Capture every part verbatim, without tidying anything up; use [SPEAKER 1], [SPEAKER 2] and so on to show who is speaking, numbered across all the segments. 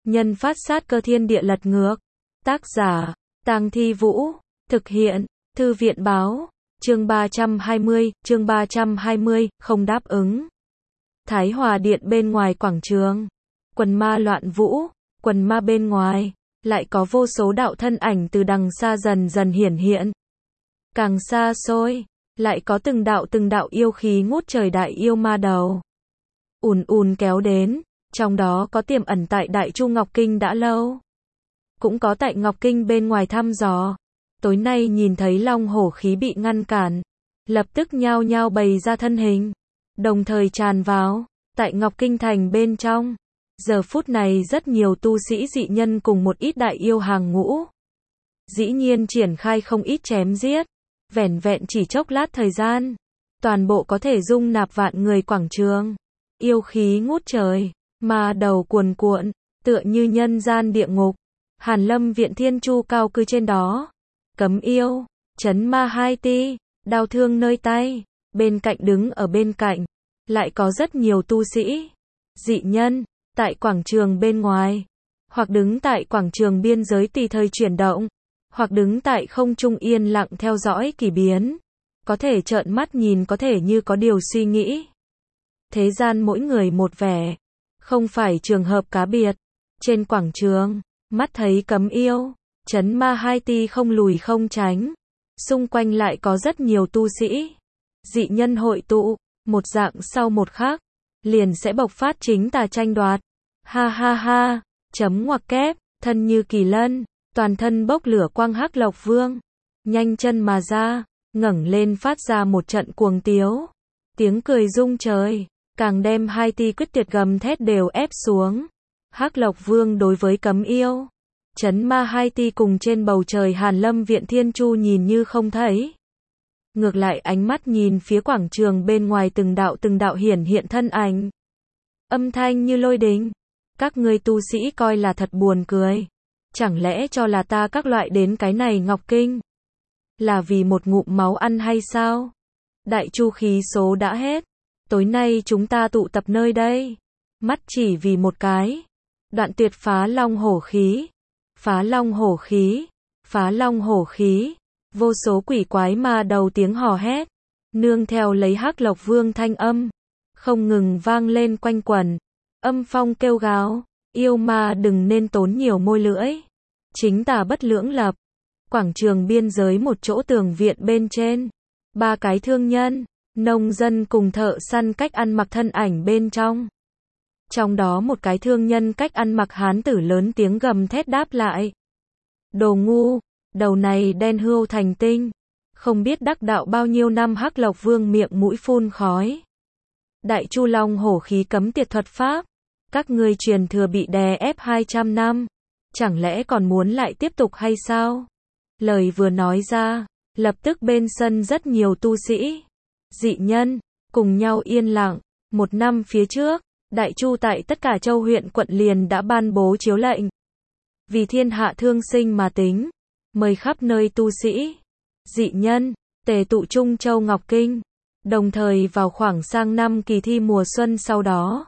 [SPEAKER 1] nhân phát sát cơ thiên địa lật ngược. Tác giả, Tang Thi Vũ. Thực hiện, Thư viện báo. Chương ba trăm hai mươi, chương ba trăm hai mươi, không đáp ứng. Thái Hòa Điện bên ngoài quảng trường. Quần ma loạn vũ, quần ma bên ngoài, lại có vô số đạo thân ảnh từ đằng xa dần dần hiển hiện. Càng xa xôi, lại có từng đạo từng đạo yêu khí ngút trời đại yêu ma đầu. Ùn ùn kéo đến, trong đó có tiềm ẩn tại Đại Chu Ngọc Kinh đã lâu. Cũng có tại Ngọc Kinh bên ngoài thăm dò. Tối nay nhìn thấy long hổ khí bị ngăn cản, lập tức nhao nhao bày ra thân hình, đồng thời tràn vào, tại Ngọc Kinh thành bên trong. Giờ phút này rất nhiều tu sĩ dị nhân cùng một ít đại yêu hàng ngũ. Dĩ nhiên triển khai không ít chém giết, vẻn vẹn chỉ chốc lát thời gian, toàn bộ có thể dung nạp vạn người quảng trường. Yêu khí ngút trời, ma đầu cuồn cuộn, tựa như nhân gian địa ngục. Hàn Lâm Viện Thiên Chu cao cư trên đó. Cấm yêu, chấn ma hai ti, đao thương nơi tay, bên cạnh đứng ở bên cạnh, lại có rất nhiều tu sĩ, dị nhân, tại quảng trường bên ngoài, hoặc đứng tại quảng trường biên giới tùy thời chuyển động, hoặc đứng tại không trung yên lặng theo dõi kỳ biến, có thể trợn mắt nhìn, có thể như có điều suy nghĩ. Thế gian mỗi người một vẻ, không phải trường hợp cá biệt. Trên quảng trường, mắt thấy cấm yêu, chấn ma hai ti không lùi không tránh, xung quanh lại có rất nhiều tu sĩ, dị nhân hội tụ, một dạng sau một khác, liền sẽ bộc phát chính tà tranh đoạt. Ha ha ha, chấm ngoặc kép, thân như kỳ lân, toàn thân bốc lửa quang Hắc Lộc Vương, nhanh chân mà ra, ngẩng lên phát ra một trận cuồng tiếu, tiếng cười rung trời, càng đem hai ti quyết tuyệt gầm thét đều ép xuống. Hắc Lộc Vương đối với cấm yêu, chấn ma hai ti cùng trên bầu trời Hàn Lâm Viện Thiên Chu nhìn như không thấy. Ngược lại ánh mắt nhìn phía quảng trường bên ngoài từng đạo từng đạo hiển hiện thân ảnh. Âm thanh như lôi đình. Các ngươi tu sĩ coi là thật buồn cười. Chẳng lẽ cho là ta các loại đến cái này Ngọc Kinh là vì một ngụm máu ăn hay sao? Đại Chu khí số đã hết. Tối nay chúng ta tụ tập nơi đây. Mắt chỉ vì một cái. Đoạn tuyệt phá long hổ khí. Phá long hổ khí. Phá long hổ khí. Vô số quỷ quái ma đầu tiếng hò hét. Nương theo lấy Hắc Lộc Vương thanh âm. Không ngừng vang lên quanh quẩn. Âm phong kêu gào. Yêu ma đừng nên tốn nhiều môi lưỡi. Chính tà bất lưỡng lập. Quảng trường biên giới một chỗ tường viện bên trên. Ba cái thương nhân, nông dân cùng thợ săn cách ăn mặc thân ảnh bên trong. Trong đó một cái thương nhân cách ăn mặc hán tử lớn tiếng gầm thét đáp lại. Đồ ngu, đầu này đen hươu thành tinh. Không biết đắc đạo bao nhiêu năm. Hắc Lộc Vương miệng mũi phun khói. Đại Chu Long hổ khí cấm tiệt thuật pháp. Các ngươi truyền thừa bị đè ép hai trăm năm. Chẳng lẽ còn muốn lại tiếp tục hay sao? Lời vừa nói ra, lập tức bên sân rất nhiều tu sĩ, dị nhân, cùng nhau yên lặng. Một năm phía trước, Đại Chu tại tất cả châu huyện quận liền đã ban bố chiếu lệnh. Vì thiên hạ thương sinh mà tính, mời khắp nơi tu sĩ, dị nhân, tề tụ Trung Châu Ngọc Kinh. Đồng thời vào khoảng sang năm kỳ thi mùa xuân sau đó,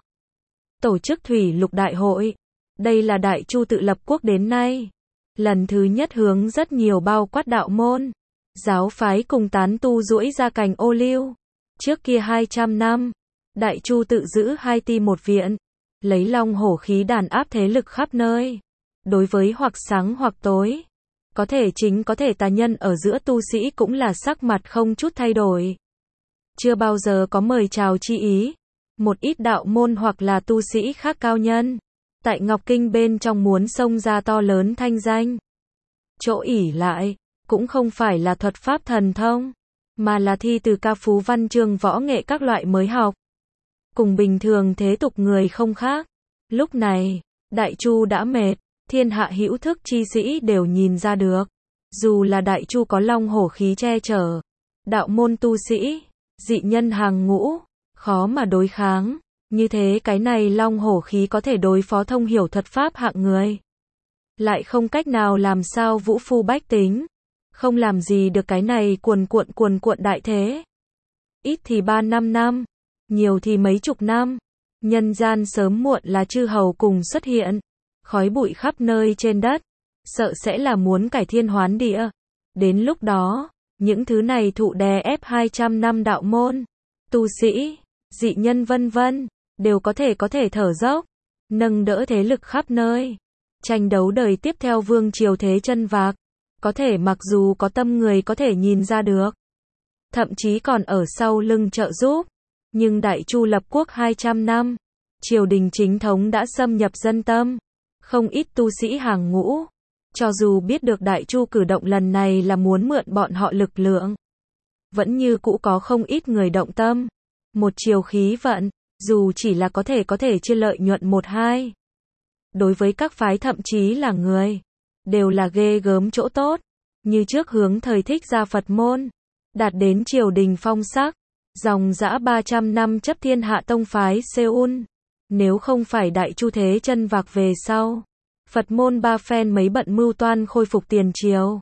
[SPEAKER 1] tổ chức thủy lục đại hội. Đây là Đại Chu tự lập quốc đến nay lần thứ nhất hướng rất nhiều bao quát đạo môn, giáo phái cùng tán tu duỗi ra cành ô liu. Trước kia hai trăm năm, Đại Chu tự giữ hai ti một viện, lấy long hổ khí đàn áp thế lực khắp nơi. Đối với hoặc sáng hoặc tối, có thể chính có thể tà nhân ở giữa tu sĩ cũng là sắc mặt không chút thay đổi. Chưa bao giờ có mời chào chi ý. Một ít đạo môn hoặc là tu sĩ khác cao nhân, tại Ngọc Kinh bên trong muốn xông ra to lớn thanh danh. Chỗ ỷ lại, cũng không phải là thuật pháp thần thông, mà là thi từ ca phú văn chương võ nghệ các loại mới học. Cùng bình thường thế tục người không khác. Lúc này, Đại Chu đã mệt, thiên hạ hữu thức chi sĩ đều nhìn ra được. Dù là Đại Chu có long hổ khí che chở, đạo môn tu sĩ, dị nhân hàng ngũ, khó mà đối kháng. Như thế cái này long hổ khí có thể đối phó thông hiểu thuật pháp hạng người. Lại không cách nào làm sao vũ phu bách tính. Không làm gì được cái này cuồn cuộn cuồn cuộn đại thế. Ít thì ba năm năm, nhiều thì mấy chục năm. Nhân gian sớm muộn là chư hầu cùng xuất hiện. khói bụi khắp nơi trên đất, sợ sẽ là muốn cải thiên hoán địa. Đến lúc đó, những thứ này thụ đè ép hai trăm năm đạo môn, tu sĩ, dị nhân vân vân, đều có thể có thể thở dốc, nâng đỡ thế lực khắp nơi. Tranh đấu đời tiếp theo vương triều thế chân vạc, có thể mặc dù có tâm người có thể nhìn ra được, thậm chí còn ở sau lưng trợ giúp, nhưng Đại Chu lập quốc hai trăm năm, triều đình chính thống đã xâm nhập dân tâm, không ít tu sĩ hàng ngũ, cho dù biết được Đại Chu cử động lần này là muốn mượn bọn họ lực lượng, vẫn như cũ có không ít người động tâm. Một chiều khí vận, dù chỉ là có thể có thể chia lợi nhuận một hai. Đối với các phái thậm chí là người, đều là ghê gớm chỗ tốt, như trước hướng thời thích gia Phật môn, đạt đến triều đình phong sắc, dòng dã ba trăm năm chấp thiên hạ tông phái Seoul. Nếu không phải Đại Chu thế chân vạc về sau, Phật môn ba phen mấy bận mưu toan khôi phục tiền triều,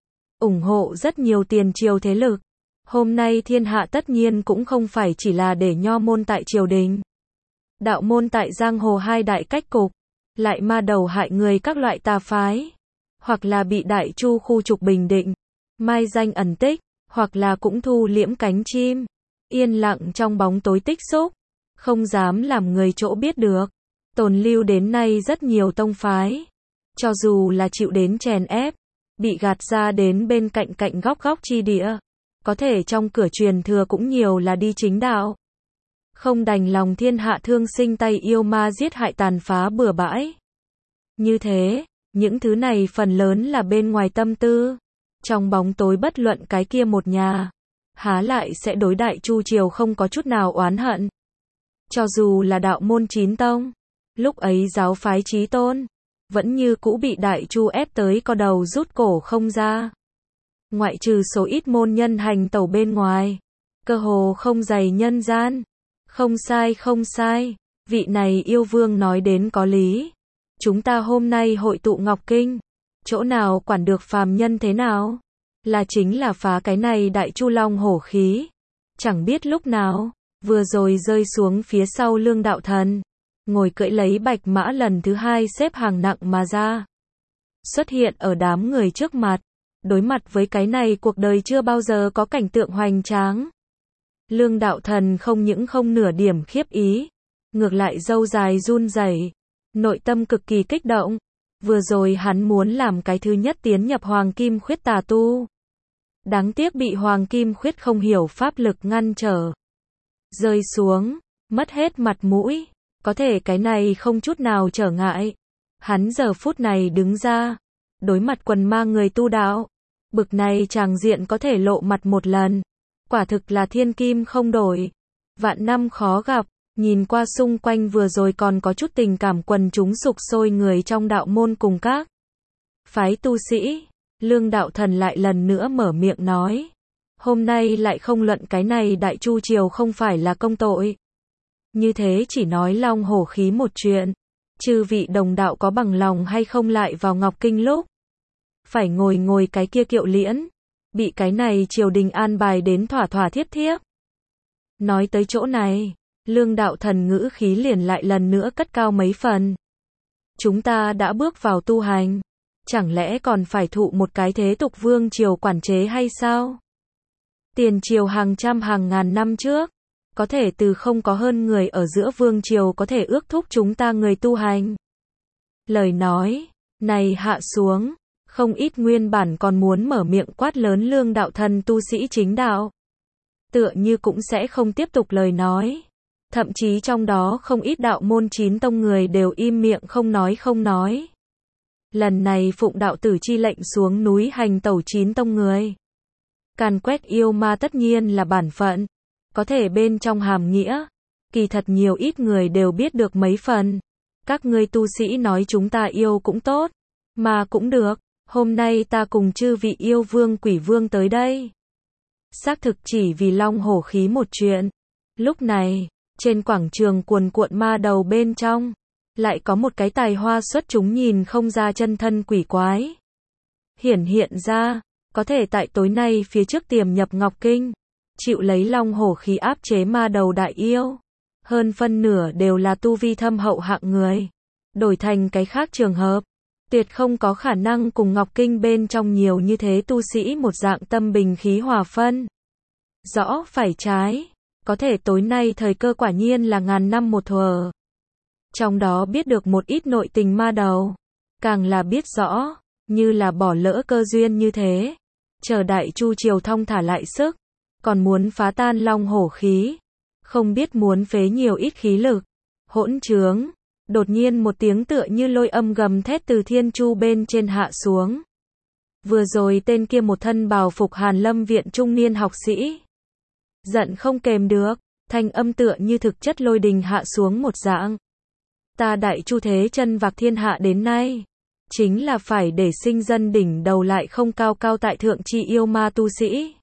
[SPEAKER 1] ủng hộ rất nhiều tiền triều thế lực. Hôm nay thiên hạ tất nhiên cũng không phải chỉ là để nho môn tại triều đình, đạo môn tại giang hồ hai đại cách cục, lại ma đầu hại người các loại tà phái, hoặc là bị Đại Chu khu trục bình định, mai danh ẩn tích, hoặc là cũng thu liễm cánh chim, yên lặng trong bóng tối tích xúc, không dám làm người chỗ biết được. Tồn lưu đến nay rất nhiều tông phái, cho dù là chịu đến chèn ép, bị gạt ra đến bên cạnh cạnh góc góc chi địa, có thể trong cửa truyền thừa cũng nhiều là đi chính đạo. Không đành lòng thiên hạ thương sinh tay yêu ma giết hại tàn phá bừa bãi. Như thế, những thứ này phần lớn là bên ngoài tâm tư. Trong bóng tối bất luận cái kia một nhà, há lại sẽ đối Đại Chu triều không có chút nào oán hận. Cho dù là đạo môn chín tông, lúc ấy giáo phái chí tôn, vẫn như cũ bị Đại Chu ép tới co đầu rút cổ không ra. Ngoại trừ số ít môn nhân hành tẩu bên ngoài, cơ hồ không dày nhân gian. Không sai không sai, vị này yêu vương nói đến có lý. Chúng ta hôm nay hội tụ Ngọc Kinh, chỗ nào quản được phàm nhân thế nào? Là chính là phá cái này Đại Chu long hổ khí. Chẳng biết lúc nào, vừa rồi rơi xuống phía sau Lương Đạo Thần, ngồi cưỡi lấy bạch mã lần thứ hai xếp hàng nặng mà ra. Xuất hiện ở đám người trước mặt, đối mặt với cái này cuộc đời chưa bao giờ có cảnh tượng hoành tráng. Lương Đạo Thần không những không nửa điểm khiếp ý, ngược lại râu dài run rẩy, nội tâm cực kỳ kích động. Vừa rồi hắn muốn làm cái thứ nhất tiến nhập Hoàng Kim Khuyết tà tu. Đáng tiếc bị Hoàng Kim Khuyết không hiểu pháp lực ngăn trở. Rơi xuống, mất hết mặt mũi, có thể cái này không chút nào trở ngại. Hắn giờ phút này đứng ra, đối mặt quần ma người tu đạo, bực này tràng diện có thể lộ mặt một lần. Quả thực là thiên kim không đổi, vạn năm khó gặp. Nhìn qua xung quanh vừa rồi còn có chút tình cảm quần chúng sục sôi người trong đạo môn cùng các phái tu sĩ, Lương Đạo Thần lại lần nữa mở miệng nói. Hôm nay lại không luận cái này Đại Chu triều không phải là công tội. Như thế chỉ nói long hổ khí một chuyện. Chư vị đồng đạo có bằng lòng hay không lại vào Ngọc Kinh lúc phải ngồi ngồi cái kia kiệu liễn, bị cái này triều đình an bài đến thỏa thỏa thiếp thiếp. Nói tới chỗ này, Lương Đạo Thần ngữ khí liền lại lần nữa cất cao mấy phần. Chúng ta đã bước vào tu hành, chẳng lẽ còn phải thụ một cái thế tục vương triều quản chế hay sao? Tiền triều hàng trăm hàng ngàn năm trước, có thể từ không có hơn người ở giữa vương triều có thể ước thúc chúng ta người tu hành. Lời nói này hạ xuống, không ít nguyên bản còn muốn mở miệng quát lớn Lương Đạo Thần tu sĩ chính đạo, tựa như cũng sẽ không tiếp tục lời nói. Thậm chí trong đó không ít đạo môn chín tông người đều im miệng không nói không nói. Lần này phụng đạo tử chi lệnh xuống núi hành tẩu chín tông người, càn quét yêu ma tất nhiên là bản phận, có thể bên trong hàm nghĩa, kỳ thật nhiều ít người đều biết được mấy phần. Các ngươi tu sĩ nói chúng ta yêu cũng tốt, mà cũng được, hôm nay ta cùng chư vị yêu vương quỷ vương tới đây. Xác thực chỉ vì long hổ khí một chuyện. Lúc này, trên quảng trường cuồn cuộn ma đầu bên trong, lại có một cái tài hoa xuất chúng nhìn không ra chân thân quỷ quái. Hiển hiện ra, có thể tại tối nay phía trước tiềm nhập Ngọc Kinh, chịu lấy long hổ khí áp chế ma đầu đại yêu. Hơn phân nửa đều là tu vi thâm hậu hạng người. Đổi thành cái khác trường hợp, tuyệt không có khả năng cùng Ngọc Kinh bên trong nhiều như thế tu sĩ một dạng tâm bình khí hòa phân. Rõ phải trái, có thể tối nay thời cơ quả nhiên là ngàn năm một thuở. Trong đó biết được một ít nội tình ma đầu, càng là biết rõ, như là bỏ lỡ cơ duyên như thế. Chờ Đại Chu triều thong thả lại sức, còn muốn phá tan long hổ khí, không biết muốn phế nhiều ít khí lực. Hỗn trướng, đột nhiên một tiếng tựa như lôi âm gầm thét từ thiên chu bên trên hạ xuống. Vừa rồi tên kia một thân bào phục Hàn Lâm viện trung niên học sĩ, giận không kềm được, thanh âm tựa như thực chất lôi đình hạ xuống một dạng. Ta Đại Chu thế chân vạc thiên hạ đến nay, chính là phải để sinh dân đỉnh đầu lại không cao cao tại thượng chi yêu ma tu sĩ.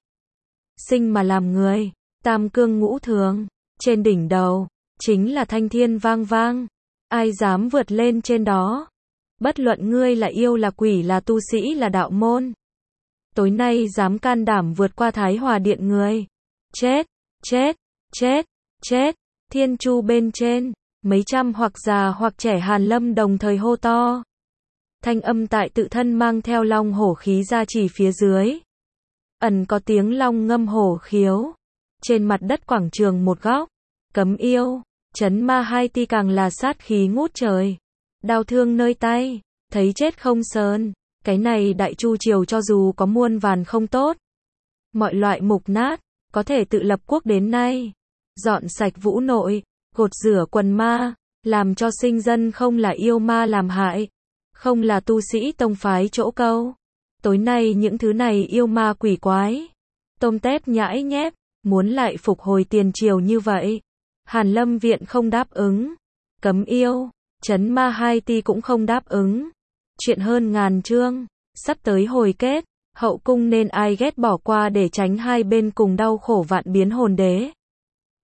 [SPEAKER 1] Sinh mà làm người, tam cương ngũ thường, trên đỉnh đầu, chính là thanh thiên vang vang. Ai dám vượt lên trên đó? Bất luận ngươi là yêu là quỷ là tu sĩ là đạo môn. Tối nay dám can đảm vượt qua Thái Hòa Điện người. Chết, chết, chết, chết. Thiên chu bên trên, mấy trăm hoặc già hoặc trẻ Hàn Lâm đồng thời hô to. Thanh âm tại tự thân mang theo long hổ khí ra chỉ phía dưới. Ẩn có tiếng long ngâm hổ khiếu. Trên mặt đất quảng trường một góc, cấm yêu, chấn ma hai ti càng là sát khí ngút trời. Đao thương nơi tay, thấy chết không sờn. Cái này Đại Chu triều cho dù có muôn vàn không tốt, mọi loại mục nát, có thể tự lập quốc đến nay. Dọn sạch vũ nội, gột rửa quần ma, làm cho sinh dân không là yêu ma làm hại, không là tu sĩ tông phái chỗ câu. Tối nay những thứ này yêu ma quỷ quái, tôm tép nhãi nhép, muốn lại phục hồi tiền triều như vậy. Hàn Lâm viện không đáp ứng, cấm yêu, chấn ma hai ti cũng không đáp ứng. Chuyện hơn ngàn chương, sắp tới hồi kết, hậu cung nên ai ghét bỏ qua để tránh hai bên cùng đau khổ vạn biến hồn đế.